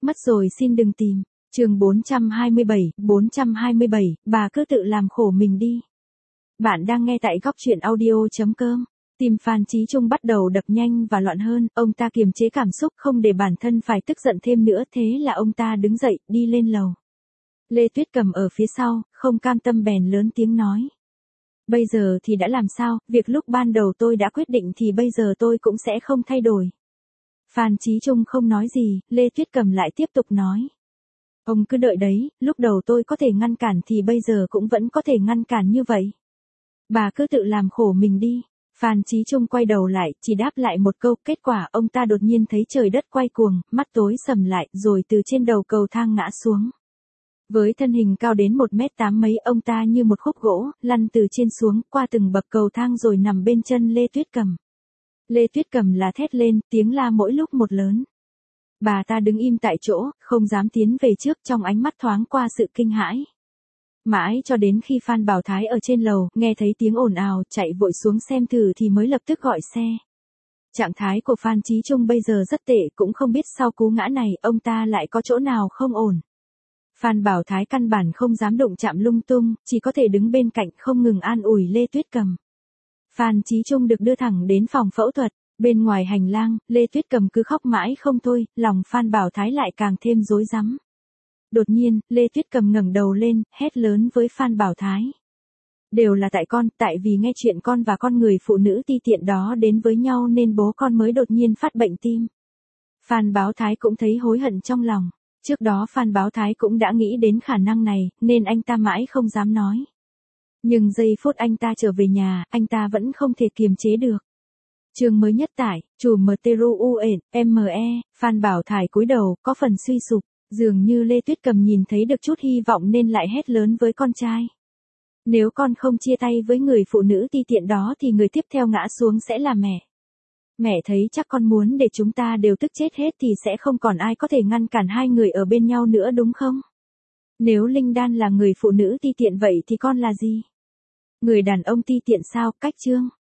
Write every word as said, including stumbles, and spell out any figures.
Mất rồi xin đừng tìm. Chương bốn trăm hai mươi bảy, bốn trăm hai mươi bảy, bà cứ tự làm khổ mình đi. Bạn đang nghe tại góc truyện audio chấm com. Tim Phan Chí Trung bắt đầu đập nhanh và loạn hơn, ông ta kiềm chế cảm xúc không để bản thân phải tức giận thêm nữa, thế là ông ta đứng dậy, đi lên lầu. Lê Tuyết Cầm ở phía sau, không cam tâm bèn lớn tiếng nói. Bây giờ thì đã làm sao, việc lúc ban đầu tôi đã quyết định thì bây giờ tôi cũng sẽ không thay đổi. Phan Chí Trung không nói gì, Lê Tuyết Cầm lại tiếp tục nói. Ông cứ đợi đấy, lúc đầu tôi có thể ngăn cản thì bây giờ cũng vẫn có thể ngăn cản như vậy. Bà cứ tự làm khổ mình đi. Phan Chí Trung quay đầu lại, chỉ đáp lại một câu, kết quả ông ta đột nhiên thấy trời đất quay cuồng, mắt tối sầm lại, rồi từ trên đầu cầu thang ngã xuống. Với thân hình cao đến một mét tám mấy, ông ta như một khúc gỗ, lăn từ trên xuống, qua từng bậc cầu thang rồi nằm bên chân Lê Tuyết Cầm. Lê Tuyết Cầm là thét lên, tiếng la mỗi lúc một lớn. Bà ta đứng im tại chỗ, không dám tiến về trước, trong ánh mắt thoáng qua sự kinh hãi. Mãi cho đến khi Phan Bảo Thái ở trên lầu, nghe thấy tiếng ồn ào, chạy vội xuống xem thử thì mới lập tức gọi xe. Trạng thái của Phan Chí Trung bây giờ rất tệ, cũng không biết sau cú ngã này, ông ta lại có chỗ nào không ổn. Phan Bảo Thái căn bản không dám đụng chạm lung tung, chỉ có thể đứng bên cạnh không ngừng an ủi Lê Tuyết Cầm. Phan Chí Trung được đưa thẳng đến phòng phẫu thuật, bên ngoài hành lang, Lê Tuyết Cầm cứ khóc mãi không thôi, lòng Phan Bảo Thái lại càng thêm rối rắm. Đột nhiên, Lê Tuyết Cầm ngẩng đầu lên, hét lớn với Phan Bảo Thái. Đều là tại con, tại vì nghe chuyện con và con người phụ nữ ti tiện đó đến với nhau nên bố con mới đột nhiên phát bệnh tim. Phan Bảo Thái cũng thấy hối hận trong lòng. Trước đó Phan Bảo Thái cũng đã nghĩ đến khả năng này, nên anh ta mãi không dám nói. Nhưng giây phút anh ta trở về nhà, anh ta vẫn không thể kiềm chế được. Chương mới nhất tải, chủ em tê rờ u en, em e, Phan Bảo Thái cúi đầu, có phần suy sụp, dường như Lê Tuyết Cầm nhìn thấy được chút hy vọng nên lại hét lớn với con trai. Nếu con không chia tay với người phụ nữ ti tiện đó thì người tiếp theo ngã xuống sẽ là mẹ. Mẹ thấy chắc con muốn để chúng ta đều tức chết hết thì sẽ không còn ai có thể ngăn cản hai người ở bên nhau nữa đúng không? Nếu Linh Đan là người phụ nữ ti tiện vậy thì con là gì? Người đàn ông ti tiện sao? Cách chương.